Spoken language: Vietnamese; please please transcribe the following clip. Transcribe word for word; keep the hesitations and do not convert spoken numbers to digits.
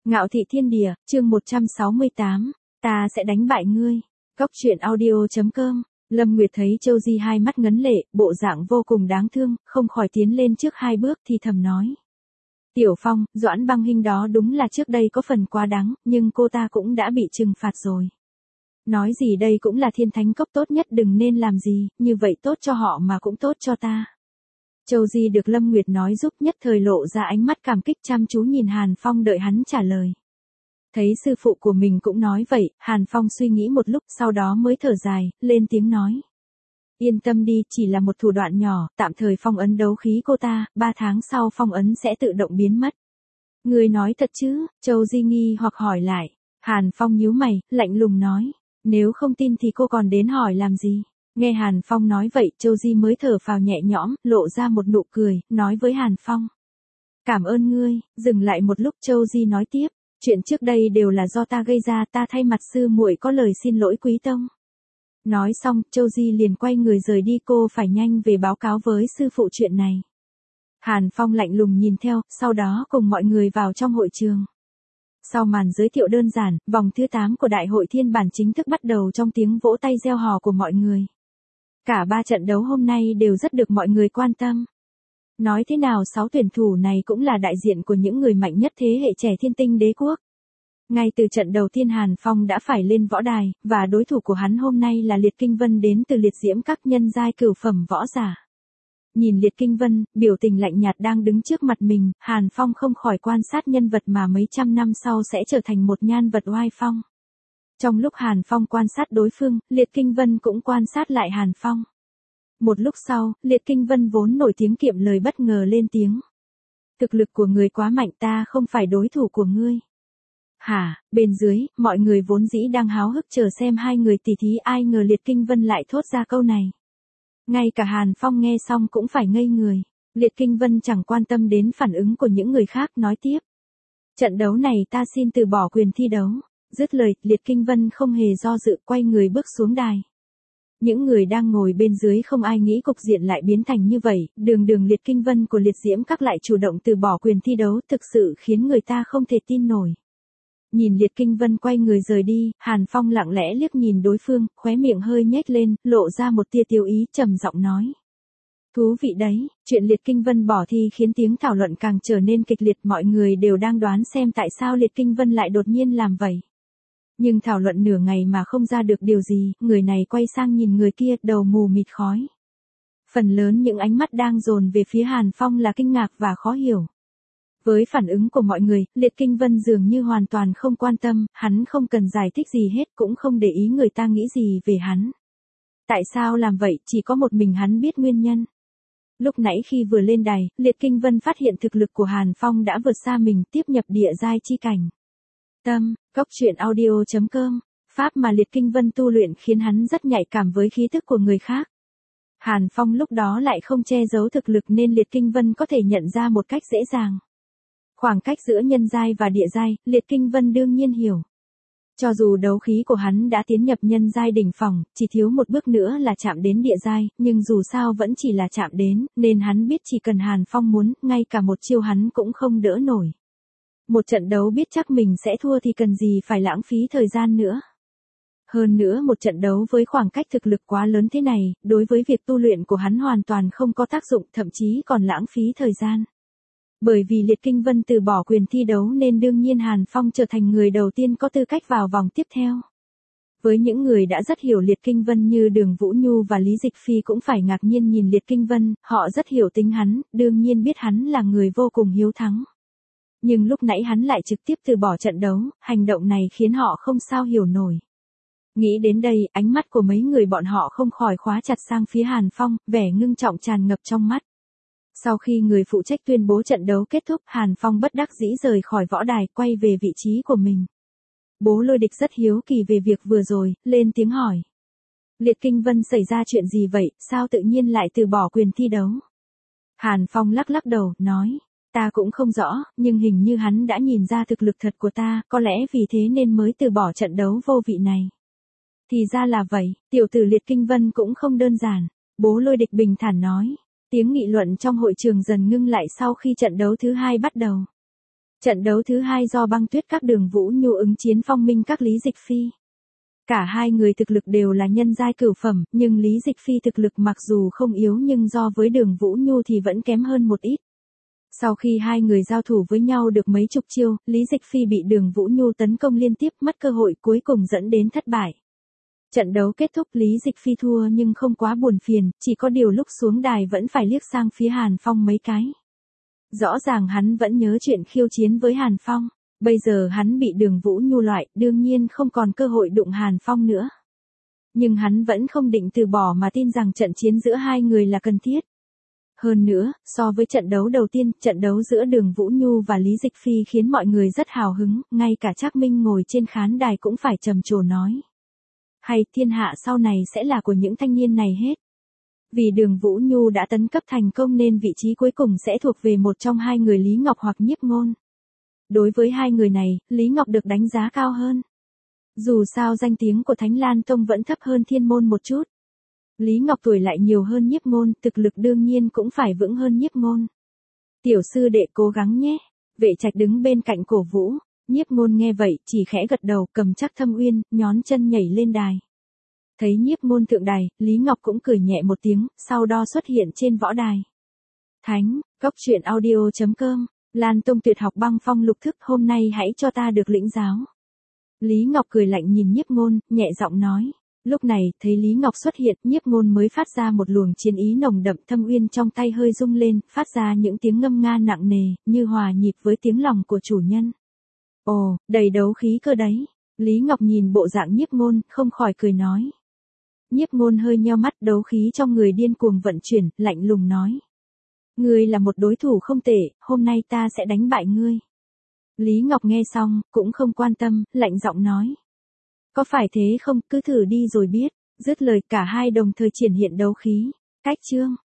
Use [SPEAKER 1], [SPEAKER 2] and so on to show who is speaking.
[SPEAKER 1] Ngạo thị thiên địa, chương một trăm sáu mươi tám, ta sẽ đánh bại ngươi. Góc truyện audio chấm com. Lâm Nguyệt thấy Châu Di hai mắt ngấn lệ, bộ dạng vô cùng đáng thương, không khỏi tiến lên trước hai bước thì thầm nói. Tiểu Phong, Doãn Băng Hinh đó đúng là trước đây có phần quá đáng, nhưng cô ta cũng đã bị trừng phạt rồi. Nói gì đây cũng là thiên thánh cốc tốt nhất, đừng nên làm gì, như vậy tốt cho họ mà cũng tốt cho ta. Châu Di được Lâm Nguyệt nói giúp nhất thời lộ ra ánh mắt cảm kích, chăm chú nhìn Hàn Phong đợi hắn trả lời. Thấy sư phụ của mình cũng nói vậy, Hàn Phong suy nghĩ một lúc sau đó mới thở dài, lên tiếng nói. Yên tâm đi, chỉ là một thủ đoạn nhỏ, tạm thời phong ấn đấu khí cô ta, ba tháng sau phong ấn sẽ tự động biến mất. Người nói thật chứ? Châu Di nghi hoặc hỏi lại. Hàn Phong nhíu mày, lạnh lùng nói. Nếu không tin thì cô còn đến hỏi làm gì? Nghe Hàn Phong nói vậy, Châu Di mới thở phào nhẹ nhõm, lộ ra một nụ cười, nói với Hàn Phong. Cảm ơn ngươi. Dừng lại một lúc, Châu Di nói tiếp. Chuyện trước đây đều là do ta gây ra, ta thay mặt sư muội có lời xin lỗi quý tông. Nói xong, Châu Di liền quay người rời đi, cô phải nhanh về báo cáo với sư phụ chuyện này. Hàn Phong lạnh lùng nhìn theo, sau đó cùng mọi người vào trong hội trường. Sau màn giới thiệu đơn giản, vòng thứ tám của Đại hội Thiên Bản chính thức bắt đầu trong tiếng vỗ tay reo hò của mọi người. Cả ba trận đấu hôm nay đều rất được mọi người quan tâm. Nói thế nào sáu tuyển thủ này cũng là đại diện của những người mạnh nhất thế hệ trẻ Thiên Tinh Đế Quốc. Ngay từ trận đầu tiên Hàn Phong đã phải lên võ đài, và đối thủ của hắn hôm nay là Liệt Kinh Vân đến từ Liệt Diễm Các, nhân giai cửu phẩm võ giả. Nhìn Liệt Kinh Vân, biểu tình lạnh nhạt đang đứng trước mặt mình, Hàn Phong không khỏi quan sát nhân vật mà mấy trăm năm sau sẽ trở thành một nhan vật oai phong. Trong lúc Hàn Phong quan sát đối phương, Liệt Kinh Vân cũng quan sát lại Hàn Phong. Một lúc sau, Liệt Kinh Vân vốn nổi tiếng kiệm lời bất ngờ lên tiếng. Thực lực của người quá mạnh, ta không phải đối thủ của ngươi. Hả? Bên dưới, mọi người vốn dĩ đang háo hức chờ xem hai người tỉ thí, ai ngờ Liệt Kinh Vân lại thốt ra câu này. Ngay cả Hàn Phong nghe xong cũng phải ngây người. Liệt Kinh Vân chẳng quan tâm đến phản ứng của những người khác, nói tiếp. Trận đấu này ta xin từ bỏ quyền thi đấu. Dứt lời, Liệt Kinh Vân không hề do dự, quay người bước xuống đài. Những người đang ngồi bên dưới không ai nghĩ cục diện lại biến thành như vậy, đường đường Liệt Kinh Vân của Liệt Diễm Các lại chủ động từ bỏ quyền thi đấu, thực sự khiến người ta không thể tin nổi. Nhìn Liệt Kinh Vân quay người rời đi, Hàn Phong lặng lẽ liếc nhìn đối phương, khóe miệng hơi nhếch lên, lộ ra một tia tiêu ý, trầm giọng nói. Thú vị đấy, chuyện Liệt Kinh Vân bỏ thi khiến tiếng thảo luận càng trở nên kịch liệt, mọi người đều đang đoán xem tại sao Liệt Kinh Vân lại đột nhiên làm vậy. Nhưng thảo luận nửa ngày mà không ra được điều gì, người này quay sang nhìn người kia, đầu mù mịt khói. Phần lớn những ánh mắt đang dồn về phía Hàn Phong là kinh ngạc và khó hiểu. Với phản ứng của mọi người, Liệt Kinh Vân dường như hoàn toàn không quan tâm, hắn không cần giải thích gì hết, cũng không để ý người ta nghĩ gì về hắn. Tại sao làm vậy, chỉ có một mình hắn biết nguyên nhân. Lúc nãy khi vừa lên đài, Liệt Kinh Vân phát hiện thực lực của Hàn Phong đã vượt xa mình, tiếp nhập địa giai chi cảnh. Tâm, góc truyện audio chấm com, pháp mà Liệt Kinh Vân tu luyện khiến hắn rất nhạy cảm với khí thức của người khác. Hàn Phong lúc đó lại không che giấu thực lực nên Liệt Kinh Vân có thể nhận ra một cách dễ dàng. Khoảng cách giữa nhân giai và địa giai, Liệt Kinh Vân đương nhiên hiểu. Cho dù đấu khí của hắn đã tiến nhập nhân giai đỉnh phong, chỉ thiếu một bước nữa là chạm đến địa giai, nhưng dù sao vẫn chỉ là chạm đến, nên hắn biết chỉ cần Hàn Phong muốn, ngay cả một chiêu hắn cũng không đỡ nổi. Một trận đấu biết chắc mình sẽ thua thì cần gì phải lãng phí thời gian nữa. Hơn nữa một trận đấu với khoảng cách thực lực quá lớn thế này, đối với việc tu luyện của hắn hoàn toàn không có tác dụng, thậm chí còn lãng phí thời gian. Bởi vì Liệt Kinh Vân từ bỏ quyền thi đấu nên đương nhiên Hàn Phong trở thành người đầu tiên có tư cách vào vòng tiếp theo. Với những người đã rất hiểu Liệt Kinh Vân như Đường Vũ Nhu và Lý Dịch Phi cũng phải ngạc nhiên nhìn Liệt Kinh Vân, họ rất hiểu tính hắn, đương nhiên biết hắn là người vô cùng hiếu thắng. Nhưng lúc nãy hắn lại trực tiếp từ bỏ trận đấu, hành động này khiến họ không sao hiểu nổi. Nghĩ đến đây, ánh mắt của mấy người bọn họ không khỏi khóa chặt sang phía Hàn Phong, vẻ ngưng trọng tràn ngập trong mắt. Sau khi người phụ trách tuyên bố trận đấu kết thúc, Hàn Phong bất đắc dĩ rời khỏi võ đài, quay về vị trí của mình. Bố Lôi Địch rất hiếu kỳ về việc vừa rồi, lên tiếng hỏi. Liệt Kinh Vân xảy ra chuyện gì vậy, sao tự nhiên lại từ bỏ quyền thi đấu? Hàn Phong lắc lắc đầu, nói. Ta cũng không rõ, nhưng hình như hắn đã nhìn ra thực lực thật của ta, có lẽ vì thế nên mới từ bỏ trận đấu vô vị này. Thì ra là vậy, tiểu tử Liệt Kinh Vân cũng không đơn giản. Bố Lôi Địch bình thản nói. Tiếng nghị luận trong hội trường dần ngưng lại sau khi trận đấu thứ hai bắt đầu. Trận đấu thứ hai do băng tuyết các Đường Vũ Nhu ứng chiến phong minh các Lý Dịch Phi. Cả hai người thực lực đều là nhân giai cửu phẩm, nhưng Lý Dịch Phi thực lực mặc dù không yếu nhưng so với Đường Vũ Nhu thì vẫn kém hơn một ít. Sau khi hai người giao thủ với nhau được mấy chục chiêu, Lý Dịch Phi bị Đường Vũ Nhu tấn công liên tiếp, mất cơ hội cuối cùng dẫn đến thất bại. Trận đấu kết thúc Lý Dịch Phi thua nhưng không quá buồn phiền, chỉ có điều lúc xuống đài vẫn phải liếc sang phía Hàn Phong mấy cái. Rõ ràng hắn vẫn nhớ chuyện khiêu chiến với Hàn Phong, bây giờ hắn bị Đường Vũ Nhu loại, đương nhiên không còn cơ hội đụng Hàn Phong nữa. Nhưng hắn vẫn không định từ bỏ mà tin rằng trận chiến giữa hai người là cần thiết. Hơn nữa, so với trận đấu đầu tiên, trận đấu giữa Đường Vũ Nhu và Lý Dịch Phi khiến mọi người rất hào hứng, ngay cả Trác Minh ngồi trên khán đài cũng phải trầm trồ nói. Hay thiên hạ sau này sẽ là của những thanh niên này hết. Vì Đường Vũ Nhu đã tấn cấp thành công nên vị trí cuối cùng sẽ thuộc về một trong hai người Lý Ngọc hoặc Nhiếp Ngôn. Đối với hai người này, Lý Ngọc được đánh giá cao hơn. Dù sao danh tiếng của Thánh Lan Tông vẫn thấp hơn Thiên Môn một chút. Lý Ngọc tuổi lại nhiều hơn Nhiếp Ngôn, thực lực đương nhiên cũng phải vững hơn Nhiếp Ngôn. Tiểu sư đệ cố gắng nhé. Vệ Trạch đứng bên cạnh cổ vũ. Nhiếp Ngôn nghe vậy, chỉ khẽ gật đầu, cầm chắc Thâm Uyên, nhón chân nhảy lên đài. Thấy Nhiếp Ngôn thượng đài, Lý Ngọc cũng cười nhẹ một tiếng, sau đó xuất hiện trên võ đài. Thánh, góc truyện audio chấm com, Lan Tông tuyệt học băng phong lục thức, hôm nay hãy cho ta được lĩnh giáo. Lý Ngọc cười lạnh nhìn Nhiếp Ngôn, nhẹ giọng nói. Lúc này, thấy Lý Ngọc xuất hiện, Nhiếp Ngôn mới phát ra một luồng chiến ý nồng đậm, Thâm Uyên trong tay hơi rung lên, phát ra những tiếng ngâm nga nặng nề, như hòa nhịp với tiếng lòng của chủ nhân. Ồ, đầy đấu khí cơ đấy. Lý Ngọc nhìn bộ dạng Nhiếp Ngôn, không khỏi cười nói. Nhiếp Ngôn hơi nheo mắt, đấu khí trong người điên cuồng vận chuyển, lạnh lùng nói. Ngươi là một đối thủ không tệ, hôm nay ta sẽ đánh bại ngươi. Lý Ngọc nghe xong, cũng không quan tâm, lạnh giọng nói. Có phải thế không, cứ thử đi rồi biết. Dứt lời cả hai đồng thời triển hiện đấu khí. Cách chương.